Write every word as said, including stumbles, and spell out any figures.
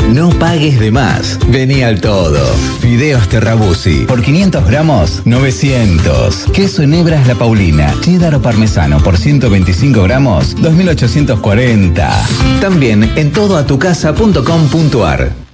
No pagues de más. Vení al todo. Fideos Terrabusi. Por quinientos gramos, novecientos. Queso en hebras La Paulina. Cheddar o parmesano por ciento veinticinco gramos, dos mil ochocientos cuarenta. También en todo a tu casa punto com punto ar.